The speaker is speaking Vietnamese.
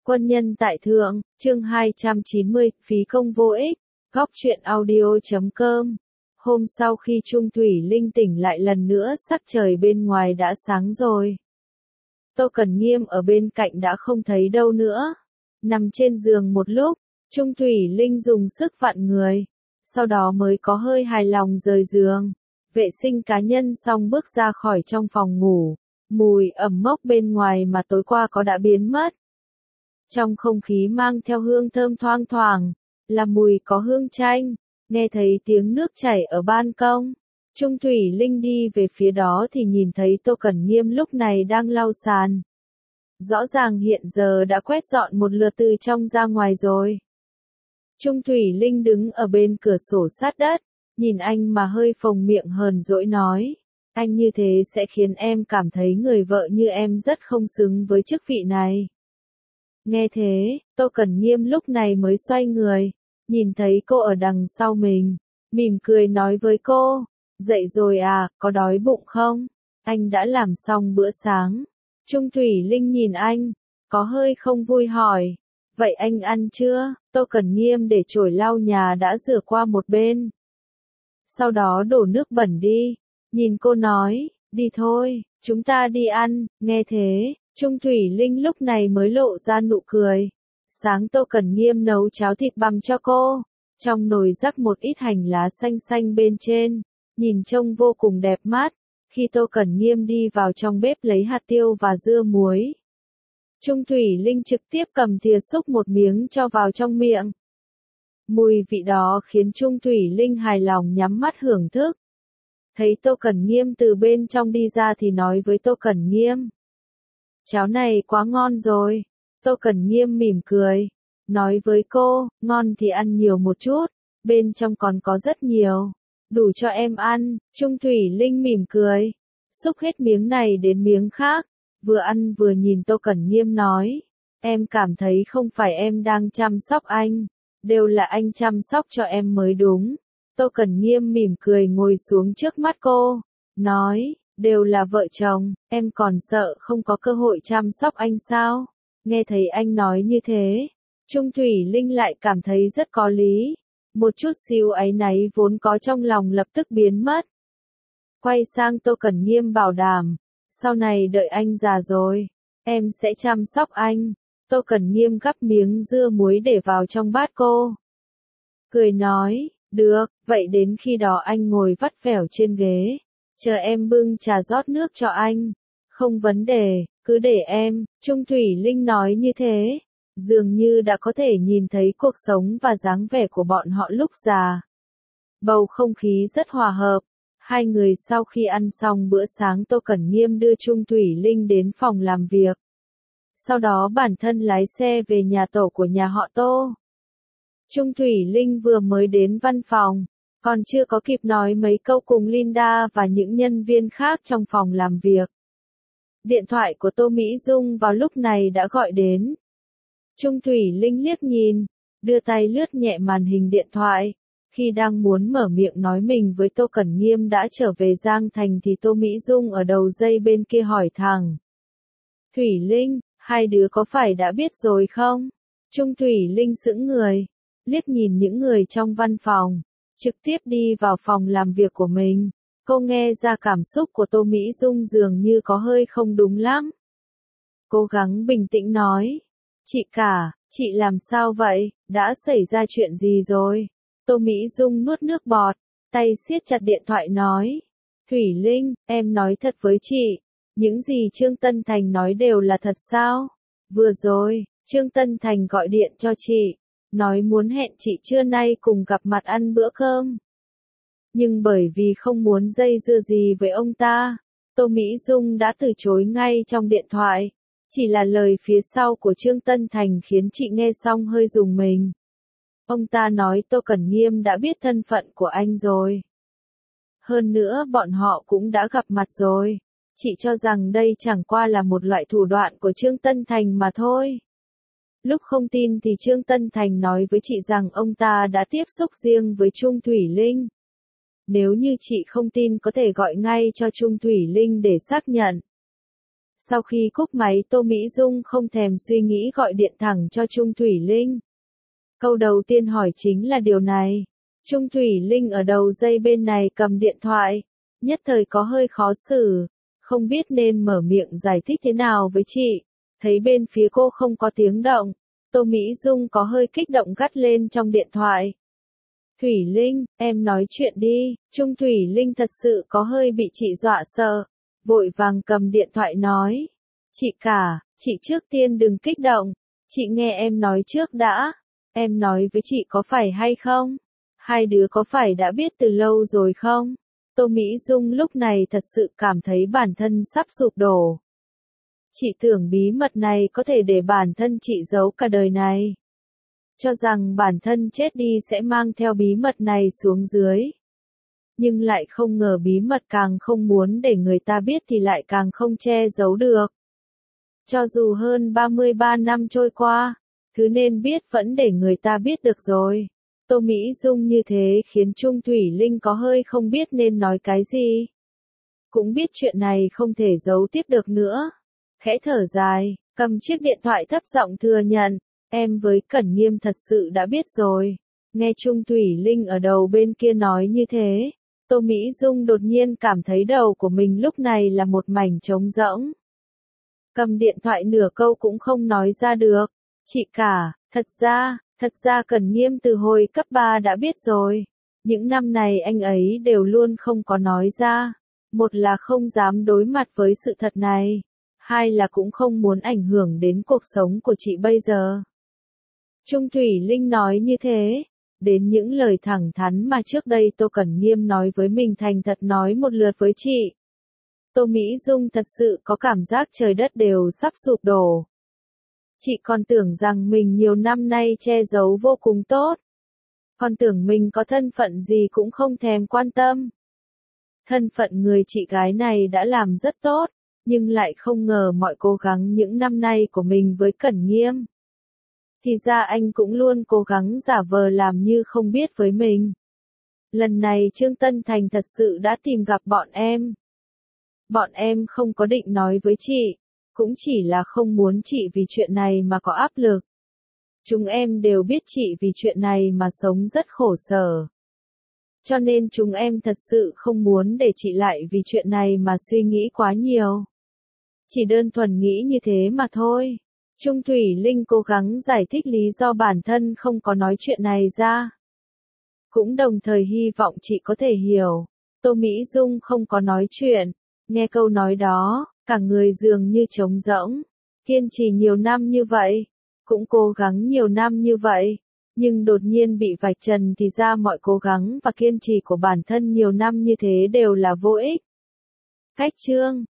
Quân nhân tại thượng, chương 290, phí công vô ích, góc truyện audio.com. Hôm sau khi Trung Thủy Linh tỉnh lại lần nữa sắc trời bên ngoài đã sáng rồi. Tô Cẩn Nghiêm ở bên cạnh đã không thấy đâu nữa. Nằm trên giường một lúc, Trung Thủy Linh dùng sức vặn người. Sau đó mới có hơi hài lòng rời giường. Vệ sinh cá nhân xong bước ra khỏi trong phòng ngủ. Mùi ẩm mốc bên ngoài mà tối qua có đã biến mất. Trong không khí mang theo hương thơm thoang thoảng, là mùi có hương chanh, nghe thấy tiếng nước chảy ở ban công. Trung Thủy Linh đi về phía đó thì nhìn thấy Tô Cẩn Nghiêm lúc này đang lau sàn. Rõ ràng hiện giờ đã quét dọn một lượt từ trong ra ngoài rồi. Trung Thủy Linh đứng ở bên cửa sổ sát đất, nhìn anh mà hơi phồng miệng hờn dỗi nói. Anh như thế sẽ khiến em cảm thấy người vợ như em rất không xứng với chức vị này. Nghe thế, Tô Cẩn Nghiêm lúc này mới xoay người, nhìn thấy cô ở đằng sau mình, mỉm cười nói với cô, dậy rồi à, có đói bụng không? Anh đã làm xong bữa sáng. Trung Thủy Linh nhìn anh, có hơi không vui hỏi, vậy anh ăn chưa? Tô Cẩn Nghiêm để chổi lau nhà đã rửa qua một bên. Sau đó đổ nước bẩn đi, nhìn cô nói, đi thôi, chúng ta đi ăn, nghe thế. Trung Thủy Linh lúc này mới lộ ra nụ cười. Sáng Tô Cẩn Nghiêm nấu cháo thịt bằm cho cô. Trong nồi rắc một ít hành lá xanh xanh bên trên. Nhìn trông vô cùng đẹp mắt. Khi Tô Cẩn Nghiêm đi vào trong bếp lấy hạt tiêu và dưa muối. Trung Thủy Linh trực tiếp cầm thìa xúc một miếng cho vào trong miệng. Mùi vị đó khiến Trung Thủy Linh hài lòng nhắm mắt hưởng thức. Thấy Tô Cẩn Nghiêm từ bên trong đi ra thì nói với Tô Cẩn Nghiêm. Cháo này quá ngon rồi. Tô Cẩn Nghiêm mỉm cười. Nói với cô, ngon thì ăn nhiều một chút. Bên trong còn có rất nhiều. Đủ cho em ăn. Trung Thủy Linh mỉm cười. Xúc hết miếng này đến miếng khác. Vừa ăn vừa nhìn Tô Cẩn Nghiêm nói. Em cảm thấy không phải em đang chăm sóc anh. Đều là anh chăm sóc cho em mới đúng. Tô Cẩn Nghiêm mỉm cười ngồi xuống trước mắt cô. Nói. Đều là vợ chồng, em còn sợ không có cơ hội chăm sóc anh sao? Nghe thấy anh nói như thế, Trung Thủy Linh lại cảm thấy rất có lý. Một chút xíu áy náy vốn có trong lòng lập tức biến mất. Quay sang Tô Cẩn Nghiêm bảo đảm, sau này đợi anh già rồi, em sẽ chăm sóc anh. Tô Cẩn Nghiêm gắp miếng dưa muối để vào trong bát cô. Cười nói, được, vậy đến khi đó anh ngồi vắt vẻo trên ghế. Chờ em bưng trà rót nước cho anh. Không vấn đề, cứ để em. Trung Thủy Linh nói như thế. Dường như đã có thể nhìn thấy cuộc sống và dáng vẻ của bọn họ lúc già. Bầu không khí rất hòa hợp. Hai người sau khi ăn xong bữa sáng Tô Cẩn Nghiêm đưa Trung Thủy Linh đến phòng làm việc. Sau đó bản thân lái xe về nhà tổ của nhà họ Tô. Trung Thủy Linh vừa mới đến văn phòng. Còn chưa có kịp nói mấy câu cùng Linda và những nhân viên khác trong phòng làm việc. Điện thoại của Tô Mỹ Dung vào lúc này đã gọi đến. Trung Thủy Linh liếc nhìn, đưa tay lướt nhẹ màn hình điện thoại. Khi đang muốn mở miệng nói mình với Tô Cẩn Nghiêm đã trở về Giang Thành thì Tô Mỹ Dung ở đầu dây bên kia hỏi thẳng. Thủy Linh, hai đứa có phải đã biết rồi không? Trung Thủy Linh sững người, liếc nhìn những người trong văn phòng. Trực tiếp đi vào phòng làm việc của mình. Cô nghe ra cảm xúc của Tô Mỹ Dung dường như có hơi không đúng lắm. Cố gắng bình tĩnh nói. Chị cả, chị làm sao vậy? Đã xảy ra chuyện gì rồi? Tô Mỹ Dung nuốt nước bọt, tay siết chặt điện thoại nói. Thủy Linh, em nói thật với chị. Những gì Trương Tân Thành nói đều là thật sao? Vừa rồi, Trương Tân Thành gọi điện cho chị. Nói muốn hẹn chị trưa nay cùng gặp mặt ăn bữa cơm. Nhưng bởi vì không muốn dây dưa gì với ông ta, Tô Mỹ Dung đã từ chối ngay trong điện thoại. Chỉ là lời phía sau của Trương Tân Thành khiến chị nghe xong hơi rùng mình. Ông ta nói Tô Cẩn Nghiêm đã biết thân phận của anh rồi. Hơn nữa bọn họ cũng đã gặp mặt rồi. Chị cho rằng đây chẳng qua là một loại thủ đoạn của Trương Tân Thành mà thôi. Lúc không tin thì Trương Tân Thành nói với chị rằng ông ta đã tiếp xúc riêng với Trung Thủy Linh. Nếu như chị không tin có thể gọi ngay cho Trung Thủy Linh để xác nhận. Sau khi cúp máy Tô Mỹ Dung không thèm suy nghĩ gọi điện thẳng cho Trung Thủy Linh. Câu đầu tiên hỏi chính là điều này. Trung Thủy Linh ở đầu dây bên này cầm điện thoại, nhất thời có hơi khó xử, không biết nên mở miệng giải thích thế nào với chị. Thấy bên phía cô không có tiếng động, Tô Mỹ Dung có hơi kích động gắt lên trong điện thoại. Thủy Linh, em nói chuyện đi. Trung Thủy Linh thật sự có hơi bị chị dọa sợ, vội vàng cầm điện thoại nói. Chị cả, chị trước tiên đừng kích động, chị nghe em nói trước đã. Em nói với chị có phải hay không? Hai đứa có phải đã biết từ lâu rồi không? Tô Mỹ Dung lúc này thật sự cảm thấy bản thân sắp sụp đổ. Chị tưởng bí mật này có thể để bản thân chị giấu cả đời này. Cho rằng bản thân chết đi sẽ mang theo bí mật này xuống dưới. Nhưng lại không ngờ bí mật càng không muốn để người ta biết thì lại càng không che giấu được. Cho dù hơn 33 năm trôi qua, thứ nên biết vẫn để người ta biết được rồi. Tô Mỹ Dung như thế khiến Trung Thủy Linh có hơi không biết nên nói cái gì. Cũng biết chuyện này không thể giấu tiếp được nữa. Khẽ thở dài, cầm chiếc điện thoại thấp giọng thừa nhận, em với Cẩn Nghiêm thật sự đã biết rồi. Nghe Trung Thủy Linh ở đầu bên kia nói như thế, Tô Mỹ Dung đột nhiên cảm thấy đầu của mình lúc này là một mảnh trống rỗng. Cầm điện thoại nửa câu cũng không nói ra được. Chị cả, thật ra Cẩn Nghiêm từ hồi cấp 3 đã biết rồi. Những năm này anh ấy đều luôn không có nói ra. Một là không dám đối mặt với sự thật này. Hai là cũng không muốn ảnh hưởng đến cuộc sống của chị bây giờ. Trung Thủy Linh nói như thế. Đến những lời thẳng thắn mà trước đây Tô Cẩn Nghiêm nói với mình thành thật nói một lượt với chị. Tô Mỹ Dung thật sự có cảm giác trời đất đều sắp sụp đổ. Chị còn tưởng rằng mình nhiều năm nay che giấu vô cùng tốt. Còn tưởng mình có thân phận gì cũng không thèm quan tâm. Thân phận người chị gái này đã làm rất tốt, nhưng lại không ngờ mọi cố gắng những năm nay của mình với Cẩn Nghiêm. Thì ra anh cũng luôn cố gắng giả vờ làm như không biết với mình. Lần này Trương Tân Thành thật sự đã tìm gặp bọn em. Bọn em không có định nói với chị, cũng chỉ là không muốn chị vì chuyện này mà có áp lực. Chúng em đều biết chị vì chuyện này mà sống rất khổ sở. Cho nên chúng em thật sự không muốn để chị lại vì chuyện này mà suy nghĩ quá nhiều. Chỉ đơn thuần nghĩ như thế mà thôi. Trung Thủy Linh cố gắng giải thích lý do bản thân không có nói chuyện này ra. Cũng đồng thời hy vọng chị có thể hiểu. Tô Mỹ Dung không có nói chuyện. Nghe câu nói đó, cả người dường như trống rỗng. Kiên trì nhiều năm như vậy. Cũng cố gắng nhiều năm như vậy. Nhưng đột nhiên bị vạch trần thì ra mọi cố gắng và kiên trì của bản thân nhiều năm như thế đều là vô ích. Cách chương